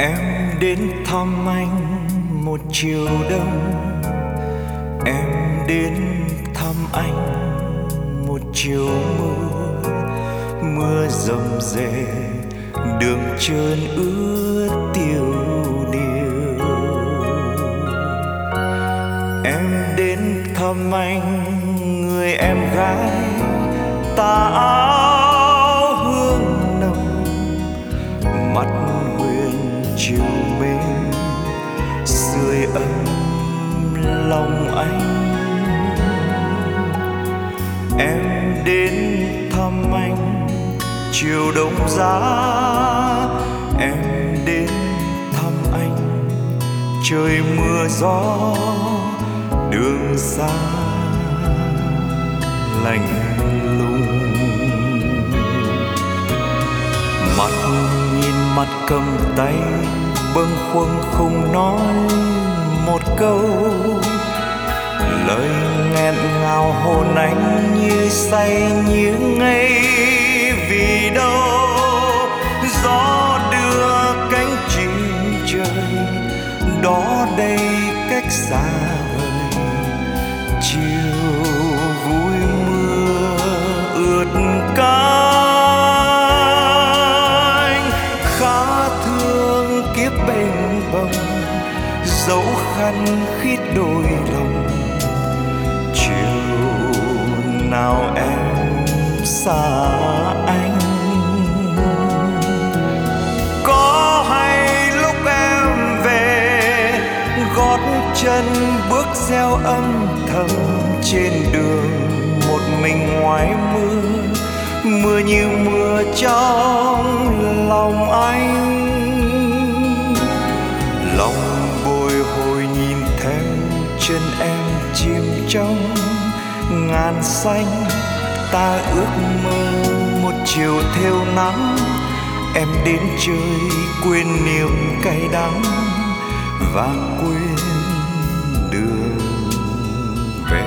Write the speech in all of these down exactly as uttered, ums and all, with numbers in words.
Em đến thăm anh một chiều đông, em đến thăm anh một chiều mưa. Mưa rầm rề, đường trơn ướt tiêu điều. Em đến thăm anh, người em gái tà áo hương nồng, mắt huyền chiều mến sưởi ấm lòng anh. Em đến thăm anh chiều đông giá, em đến thăm anh trời mưa gió, đường xa lạnh lùng. Mắt nhìn mắt cầm tay, bâng khuâng không nói một câu. Lời nghẹn ngào hồn anh như say như ngây. Vì đâu gió đưa cánh chim trời, đó đây cách xa vời. Chiều vui mưa ướt cánh, khá thương kiếp bềnh bồng, dấu khăn khít đôi lòng. Chiều nào em xa anh, có hay lúc em về, gót chân bước gieo âm thầm trên đường một mình ngoài mưa. Mưa như mưa trong lòng anh, lòng bồi hồi nhìn theo chân em chìm trong ngàn xanh. Ta ước mơ một chiều theo nắng, em đến chơi quên niềm cay đắng và quên đường về.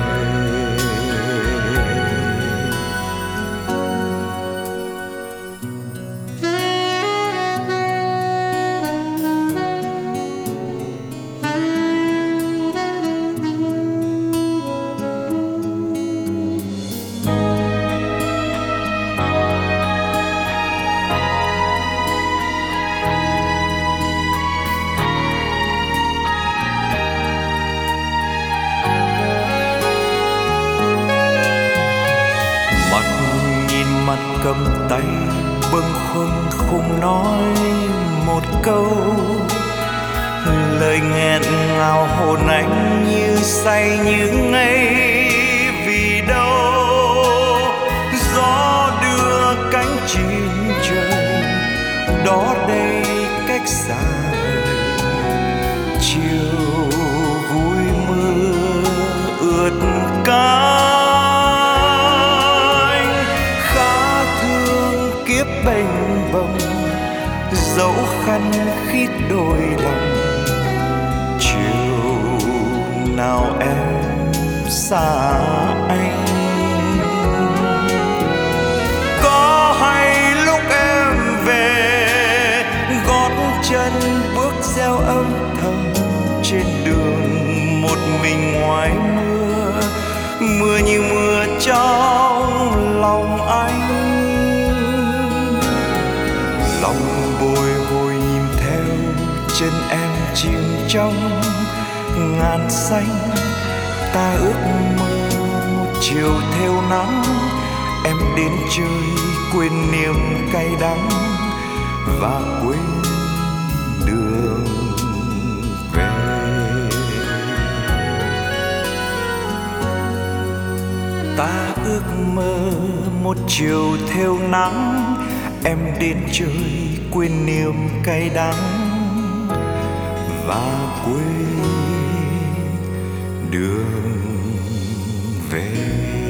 Mắt cầm tay bâng khuâng không nói một câu. Lời nghẹn ngào hồn anh như say như ngây. Vì đâu gió đưa cánh chim trời, đó đây cách xa vời. Chiều vui mưa ướt cánh, kiếp bềnh bồng, dấu khăn khít đôi lòng. Chiều nào em xa anh, có hay lúc em về, gót chân bước gieo âm thầm trên đường một mình ngoài mưa. Mưa như mưa trong lòng anh, lòng bồi hồi nhìn theo chân em chìm trong ngàn xanh. Ta ước mơ một chiều theo nắng, em đến chơi quên niềm cay đắng và quên đường về. Ta ước mơ một chiều theo nắng, em đến chơi quên niềm cay đắng và quên đường về.